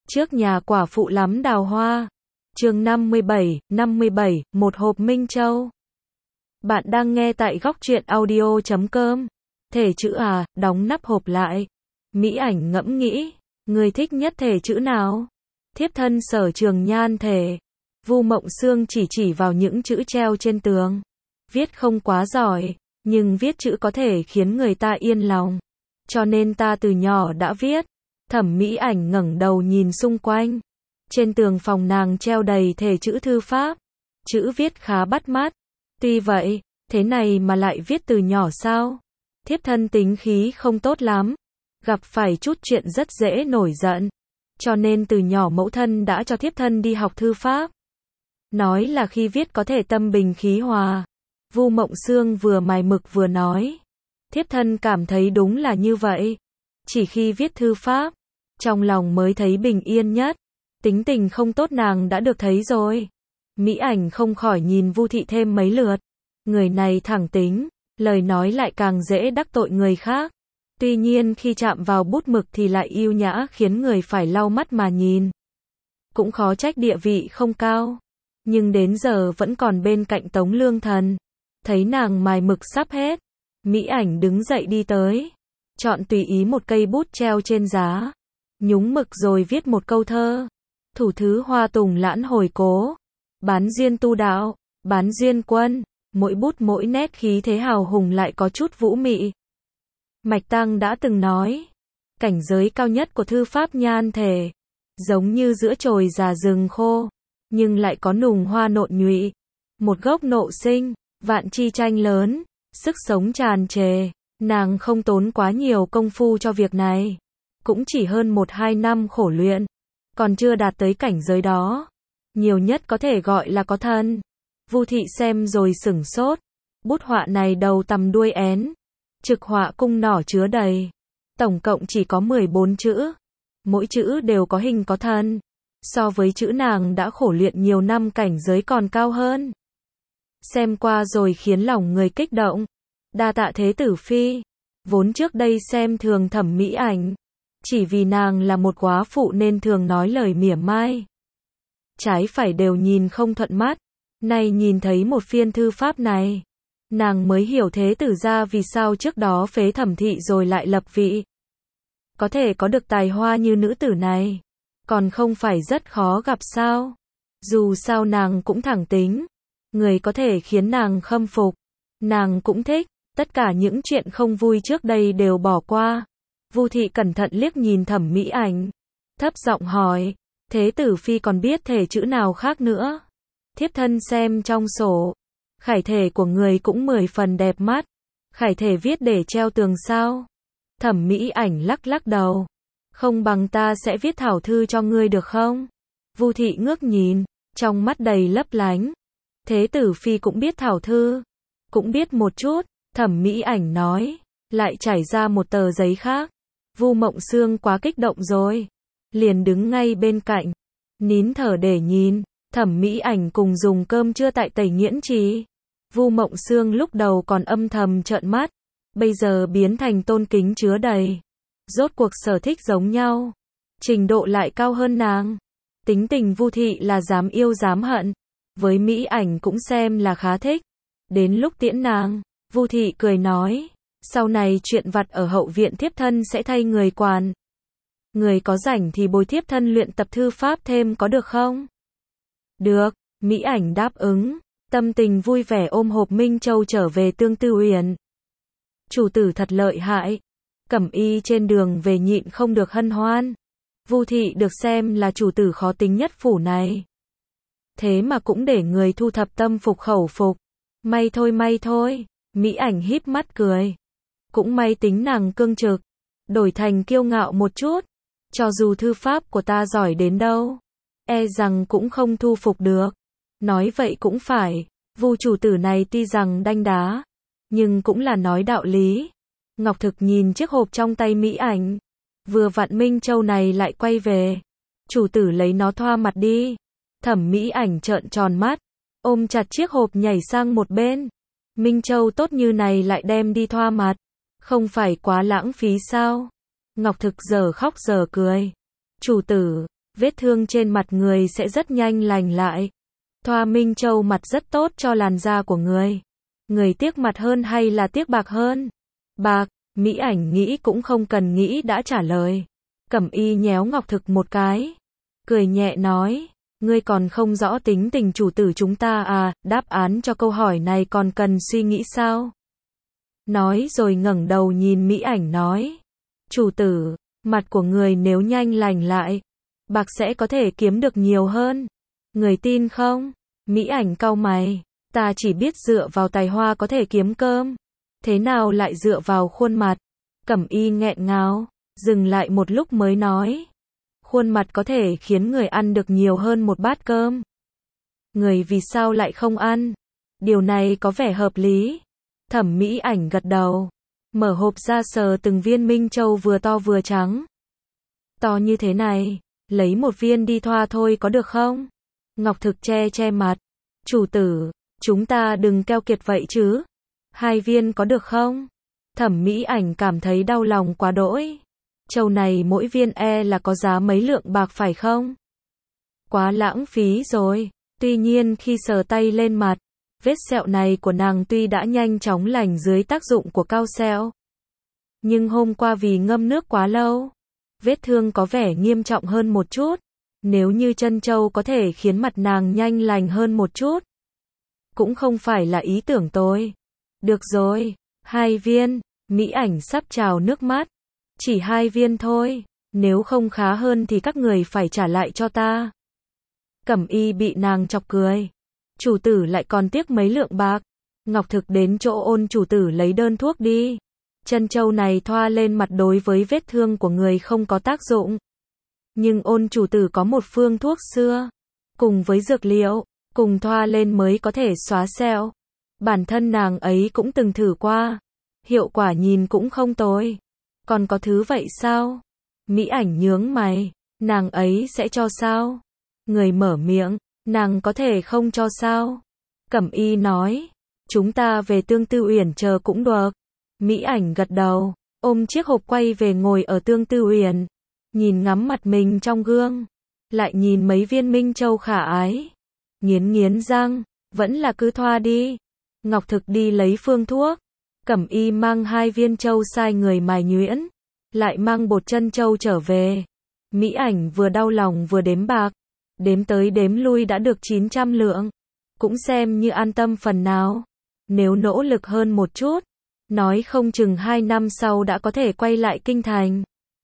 Trước nhà quả phụ lắm đào hoa. Chương 57, một hộp Minh Châu. Bạn đang nghe tại góc truyện audio.com. Thể chữ à, đóng nắp hộp lại. Mỹ Ảnh ngẫm nghĩ, người thích nhất thể chữ nào? Thiếp thân Sở Trường Nhan thể. Vu Mộng Sương chỉ vào những chữ treo trên tường. Viết không quá giỏi, nhưng viết chữ có thể khiến người ta yên lòng. Cho nên ta từ nhỏ đã viết. Thẩm Mỹ Ảnh ngẩng đầu nhìn xung quanh. Trên tường phòng nàng treo đầy thể chữ thư pháp. Chữ viết khá bắt mắt. Tuy vậy, thế này mà lại viết từ nhỏ sao? Thiếp thân tính khí không tốt lắm. Gặp phải chút chuyện rất dễ nổi giận. Cho nên từ nhỏ mẫu thân đã cho thiếp thân đi học thư pháp. Nói là khi viết có thể tâm bình khí hòa. Vu Mộng Sương vừa mài mực vừa nói. Thiếp thân cảm thấy đúng là như vậy. Chỉ khi viết thư pháp, trong lòng mới thấy bình yên nhất. Tính tình không tốt nàng đã được thấy rồi. Mỹ Ảnh không khỏi nhìn Vu thị thêm mấy lượt. Người này thẳng tính, lời nói lại càng dễ đắc tội người khác. Tuy nhiên khi chạm vào bút mực thì lại yêu nhã khiến người phải lau mắt mà nhìn. Cũng khó trách địa vị không cao. Nhưng đến giờ vẫn còn bên cạnh Tống Lương Thần. Thấy nàng mài mực sắp hết. Mỹ Ảnh đứng dậy đi tới. Chọn tùy ý một cây bút treo trên giá. Nhúng mực rồi viết một câu thơ. Thủ thứ hoa tùng lãn hồi cố. Bán duyên tu đạo, bán duyên quân. Mỗi bút mỗi nét khí thế hào hùng lại có chút vũ mị. Mạch Tăng đã từng nói. Cảnh giới cao nhất của thư pháp nhan thể. Giống như giữa chồi già rừng khô. Nhưng lại có nùng hoa nộn nhụy. Một gốc nộ sinh, vạn chi tranh lớn. Sức sống tràn trề. Nàng không tốn quá nhiều công phu cho việc này. Cũng chỉ hơn 1-2 năm khổ luyện. Còn chưa đạt tới cảnh giới đó. Nhiều nhất có thể gọi là có thân. Vu thị xem rồi sửng sốt. Bút họa này đầu tầm đuôi én. Trực họa cung nỏ chứa đầy. Tổng cộng chỉ có 14 chữ. Mỗi chữ đều có hình có thân. So với chữ nàng đã khổ luyện nhiều năm cảnh giới còn cao hơn. Xem qua rồi khiến lòng người kích động. Đa tạ thế tử phi. Vốn trước đây xem thường Thẩm Mỹ Ảnh. Chỉ vì nàng là một góa phụ nên thường nói lời mỉa mai. Trái phải đều nhìn không thuận mắt. Nay nhìn thấy một phiên thư pháp này. Nàng mới hiểu thế tử ra vì sao trước đó phế Thẩm thị rồi lại lập vị. Có thể có được tài hoa như nữ tử này. Còn không phải rất khó gặp sao. Dù sao nàng cũng thẳng tính. Người có thể khiến nàng khâm phục. Nàng cũng thích. Tất cả những chuyện không vui trước đây đều bỏ qua. Vu thị cẩn thận liếc nhìn Thẩm Mỹ Ảnh. Thấp giọng hỏi. Thế tử phi còn biết thể chữ nào khác nữa? Thiếp thân xem trong sổ. Khải thể của người cũng 10 phần đẹp mắt. Khải thể viết để treo tường sao? Thẩm Mỹ Ảnh lắc đầu. Không bằng ta sẽ viết thảo thư cho ngươi được không? Vu thị ngước nhìn. Trong mắt đầy lấp lánh. Thế tử phi cũng biết thảo thư. Cũng biết một chút. Thẩm Mỹ Ảnh nói. Lại trải ra một tờ giấy khác. Vu Mộng Sương quá kích động rồi. Liền đứng ngay bên cạnh. Nín thở để nhìn. Thẩm Mỹ Ảnh cùng dùng cơm trưa tại Tẩy Nghiễn Trì. Vu Mộng Sương lúc đầu còn âm thầm trợn mắt. Bây giờ biến thành tôn kính chứa đầy. Rốt cuộc sở thích giống nhau. Trình độ lại cao hơn nàng. Tính tình Vu thị là dám yêu dám hận. Với Mỹ Ảnh cũng xem là khá thích. Đến lúc tiễn nàng, Vu thị cười nói. Sau này chuyện vặt ở hậu viện thiếp thân sẽ thay người quản. Người có rảnh thì bồi thiếp thân luyện tập thư pháp thêm có được không? Được, Mỹ Ảnh đáp ứng. Tâm tình vui vẻ ôm hộp Minh Châu trở về Tương Tư Uyển. Chủ tử thật lợi hại. Cẩm y trên đường về nhịn không được hân hoan. Vu thị được xem là chủ tử khó tính nhất phủ này. Thế mà cũng để người thu thập tâm phục khẩu phục. May thôi. Mỹ Ảnh híp mắt cười. Cũng may tính nàng cương trực. Đổi thành kiêu ngạo một chút. Cho dù thư pháp của ta giỏi đến đâu. E rằng cũng không thu phục được. Nói vậy cũng phải. Vu chủ tử này tuy rằng đanh đá. Nhưng cũng là nói đạo lý. Ngọc Thực nhìn chiếc hộp trong tay Mỹ Ảnh. Vừa vặn Minh Châu này lại quay về. Chủ tử lấy nó thoa mặt đi. Thẩm Mỹ Ảnh trợn tròn mắt. Ôm chặt chiếc hộp nhảy sang một bên. Minh Châu tốt như này lại đem đi thoa mặt. Không phải quá lãng phí sao? Ngọc Thực giờ khóc giờ cười. Chủ tử, vết thương trên mặt người sẽ rất nhanh lành lại. Thoa Minh Châu mặt rất tốt cho làn da của người. Người tiếc mặt hơn hay là tiếc bạc hơn? Bạc, Mỹ Ảnh nghĩ cũng không cần nghĩ đã trả lời. Cẩm Y nhéo Ngọc Thực một cái. Cười nhẹ nói, ngươi còn không rõ tính tình chủ tử chúng ta à, đáp án cho câu hỏi này còn cần suy nghĩ sao? Nói rồi ngẩng đầu nhìn Mỹ Ảnh nói, chủ tử, mặt của người nếu nhanh lành lại, bạc sẽ có thể kiếm được nhiều hơn. Người tin không? Mỹ Ảnh cau mày, ta chỉ biết dựa vào tài hoa có thể kiếm cơm. Thế nào lại dựa vào khuôn mặt? Cẩm Y nghẹn ngào, dừng lại một lúc mới nói, khuôn mặt có thể khiến người ăn được nhiều hơn một bát cơm. Người vì sao lại không ăn? Điều này có vẻ hợp lý. Thẩm Mỹ Ảnh gật đầu, mở hộp ra sờ từng viên Minh Châu vừa to vừa trắng. To như thế này, lấy một viên đi thoa thôi có được không? Ngọc Thực che che mặt, chủ tử, chúng ta đừng keo kiệt vậy chứ. 2 viên có được không? Thẩm Mỹ Ảnh cảm thấy đau lòng quá đỗi. Châu này mỗi viên là có giá mấy lượng bạc phải không? Quá lãng phí rồi. Tuy nhiên khi sờ tay lên mặt, vết sẹo này của nàng tuy đã nhanh chóng lành dưới tác dụng của cao sẹo, nhưng hôm qua vì ngâm nước quá lâu, vết thương có vẻ nghiêm trọng hơn một chút. Nếu như chân châu có thể khiến mặt nàng nhanh lành hơn một chút, cũng không phải là ý tưởng tôi. Được rồi, 2 viên, Mỹ Ảnh sắp trào nước mắt. Chỉ 2 viên thôi, nếu không khá hơn thì các người phải trả lại cho ta. Cẩm Y bị nàng chọc cười. Chủ tử lại còn tiếc mấy lượng bạc. Ngọc Thực đến chỗ Ôn chủ tử lấy đơn thuốc đi. Chân châu này thoa lên mặt đối với vết thương của người không có tác dụng. Nhưng Ôn chủ tử có một phương thuốc xưa, cùng với dược liệu, cùng thoa lên mới có thể xóa sẹo. Bản thân nàng ấy cũng từng thử qua. Hiệu quả nhìn cũng không tồi. Còn có thứ vậy sao? Mỹ Ảnh nhướng mày. Nàng ấy sẽ cho sao? Người mở miệng. Nàng có thể không cho sao? Cẩm Y nói. Chúng ta về Tương Tư Uyển chờ cũng được. Mỹ Ảnh gật đầu, ôm chiếc hộp quay về ngồi ở Tương Tư Uyển. Nhìn ngắm mặt mình trong gương. Lại nhìn mấy viên Minh Châu khả ái. Nghiến nghiến răng. Vẫn là cứ thoa đi. Ngọc Thực đi lấy phương thuốc. Cẩm Y mang 2 viên châu sai người mài nhuyễn, lại mang bột chân châu trở về. Mỹ Ảnh vừa đau lòng vừa đếm bạc, đếm tới đếm lui đã được 900 lượng, cũng xem như an tâm phần nào. Nếu nỗ lực hơn một chút, nói không chừng 2 năm sau đã có thể quay lại kinh thành.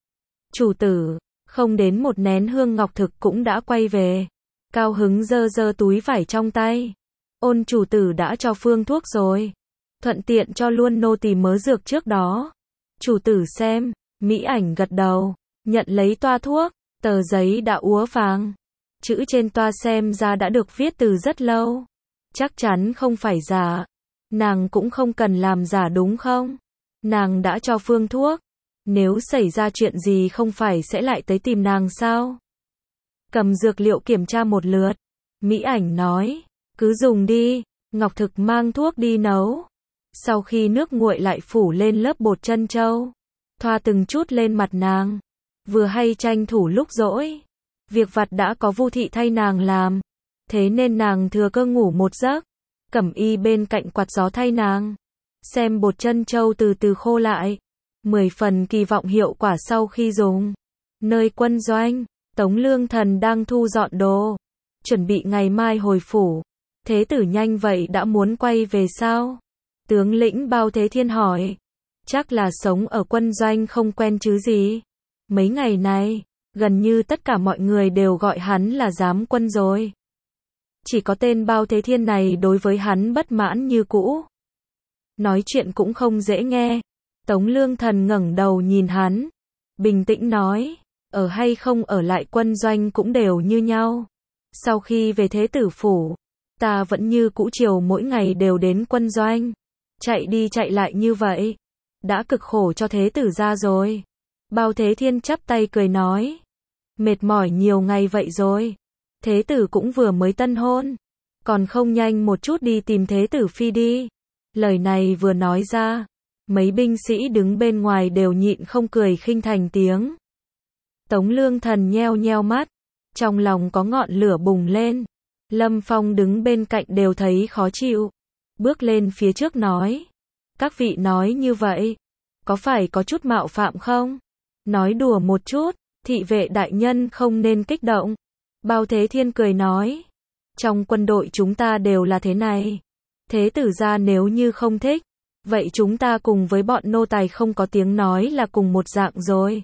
Chủ tử, không đến một nén hương Ngọc Thực cũng đã quay về, cao hứng giơ giơ túi vải trong tay. Ôn chủ tử đã cho phương thuốc rồi. Thuận tiện cho luôn nô tỳ mớ dược trước đó. Chủ tử xem, Mỹ Ảnh gật đầu, nhận lấy toa thuốc, tờ giấy đã úa vàng. Chữ trên toa xem ra đã được viết từ rất lâu. Chắc chắn không phải giả. Nàng cũng không cần làm giả đúng không? Nàng đã cho phương thuốc. Nếu xảy ra chuyện gì không phải sẽ lại tới tìm nàng sao? Cầm dược liệu kiểm tra một lượt. Mỹ Ảnh nói, cứ dùng đi. Ngọc Thực mang thuốc đi nấu. Sau khi nước nguội lại phủ lên lớp bột chân châu, thoa từng chút lên mặt nàng. Vừa hay tranh thủ lúc rỗi, việc vặt đã có Vu thị thay nàng làm, thế nên nàng thừa cơ ngủ một giấc. Cẩm Y bên cạnh quạt gió thay nàng, xem bột chân châu từ từ khô lại, 10 phần kỳ vọng hiệu quả sau khi dùng. Nơi quân doanh, Tống Lương Thần đang thu dọn đồ, chuẩn bị ngày mai hồi phủ. Thế tử nhanh vậy đã muốn quay về sao? Tướng lĩnh Bao Thế Thiên hỏi. Chắc là sống ở quân doanh không quen chứ gì. Mấy ngày này, gần như tất cả mọi người đều gọi hắn là giám quân rồi. Chỉ có tên Bao Thế Thiên này đối với hắn bất mãn như cũ. Nói chuyện cũng không dễ nghe. Tống Lương Thần ngẩng đầu nhìn hắn, bình tĩnh nói, ở hay không ở lại quân doanh cũng đều như nhau. Sau khi về thế tử phủ, ta vẫn như cũ chiều mỗi ngày đều đến quân doanh. Chạy đi chạy lại như vậy, đã cực khổ cho thế tử ra rồi. Bao Thế Thiên chắp tay cười nói, mệt mỏi nhiều ngày vậy rồi. Thế tử cũng vừa mới tân hôn, còn không nhanh một chút đi tìm thế tử phi đi. Lời này vừa nói ra, mấy binh sĩ đứng bên ngoài đều nhịn không cười khinh thành tiếng. Tống Lương Thần nheo nheo mắt, trong lòng có ngọn lửa bùng lên. Lâm Phong đứng bên cạnh đều thấy khó chịu. Bước lên phía trước nói. Các vị nói như vậy, có phải có chút mạo phạm không? Nói đùa một chút, thị vệ đại nhân không nên kích động. Bao Thế Thiên cười nói. Trong quân đội chúng ta đều là thế này. Thế tử gia nếu như không thích, vậy chúng ta cùng với bọn nô tài không có tiếng nói là cùng một dạng rồi.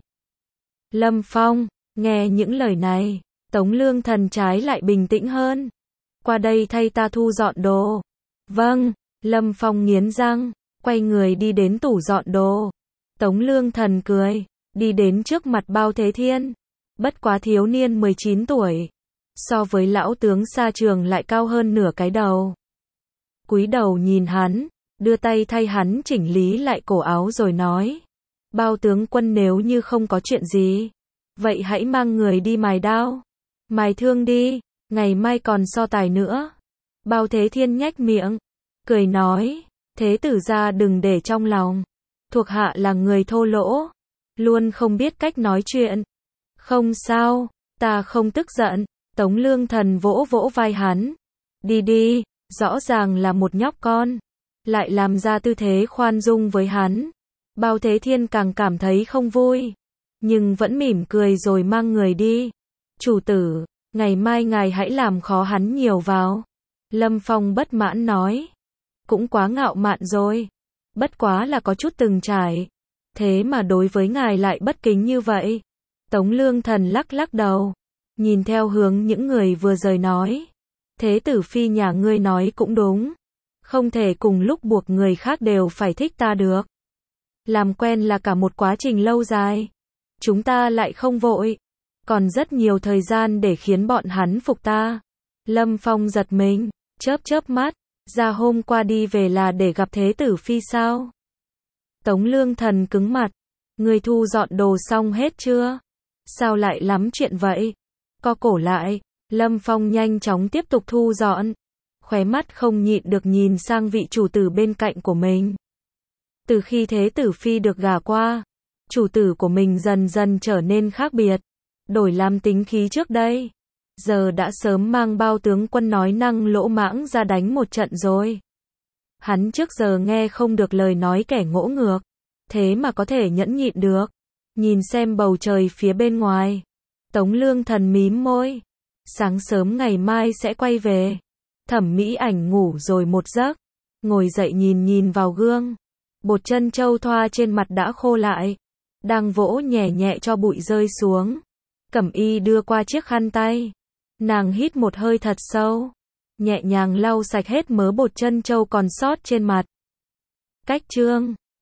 Lâm Phong, nghe những lời này, Tống Lương Thần trái lại bình tĩnh hơn. Qua đây thay ta thu dọn đồ. Vâng, Lâm Phong nghiến răng, quay người đi đến tủ dọn đồ. Tống Lương Thần cười, đi đến trước mặt Bao Thế Thiên. Bất quá thiếu niên 19 tuổi. So với lão tướng xa trường lại cao hơn nửa cái đầu. Cúi đầu nhìn hắn, đưa tay thay hắn chỉnh lý lại cổ áo rồi nói. Bao tướng quân nếu như không có chuyện gì, vậy hãy mang người đi mài đao. Mài thương đi, ngày mai còn so tài nữa. Bao Thế Thiên nhếch miệng, cười nói, thế tử gia đừng để trong lòng. Thuộc hạ là người thô lỗ, luôn không biết cách nói chuyện. Không sao, ta không tức giận. Tống Lương Thần vỗ vỗ vai hắn. Đi đi, rõ ràng là một nhóc con, lại làm ra tư thế khoan dung với hắn. Bao Thế Thiên càng cảm thấy không vui, nhưng vẫn mỉm cười rồi mang người đi. Chủ tử, ngày mai ngài hãy làm khó hắn nhiều vào. Lâm Phong bất mãn nói. Cũng quá ngạo mạn rồi. Bất quá là có chút từng trải. Thế mà đối với ngài lại bất kính như vậy. Tống Lương Thần lắc lắc đầu. Nhìn theo hướng những người vừa rời nói. Thế tử phi nhà ngươi nói cũng đúng. Không thể cùng lúc buộc người khác đều phải thích ta được. Làm quen là cả một quá trình lâu dài. Chúng ta lại không vội. Còn rất nhiều thời gian để khiến bọn hắn phục ta. Lâm Phong giật mình, chớp chớp mắt. Ra hôm qua đi về là để gặp thế tử phi sao? Tống Lương Thần cứng mặt. Người thu dọn đồ xong hết chưa? Sao lại lắm chuyện vậy? Co cổ lại. Lâm Phong nhanh chóng tiếp tục thu dọn. Khóe mắt không nhịn được nhìn sang vị chủ tử bên cạnh của mình. Từ khi thế tử phi được gả qua, chủ tử của mình dần dần trở nên khác biệt. Đổi làm tính khí trước đây. Giờ đã sớm mang Bao tướng quân nói năng lỗ mãng ra đánh một trận rồi. Hắn trước giờ nghe không được lời nói kẻ ngỗ ngược. Thế mà có thể nhẫn nhịn được. Nhìn xem bầu trời phía bên ngoài. Tống Lương Thần mím môi. Sáng sớm ngày mai sẽ quay về. Thẩm Mỹ Ảnh ngủ rồi một giấc. Ngồi dậy nhìn vào gương. Bột trân châu thoa trên mặt đã khô lại. Đang vỗ nhẹ nhẹ cho bụi rơi xuống. Cẩm Y đưa qua chiếc khăn tay. Nàng hít một hơi thật sâu. Nhẹ nhàng lau sạch hết mớ bột trân châu còn sót trên mặt. Cách chương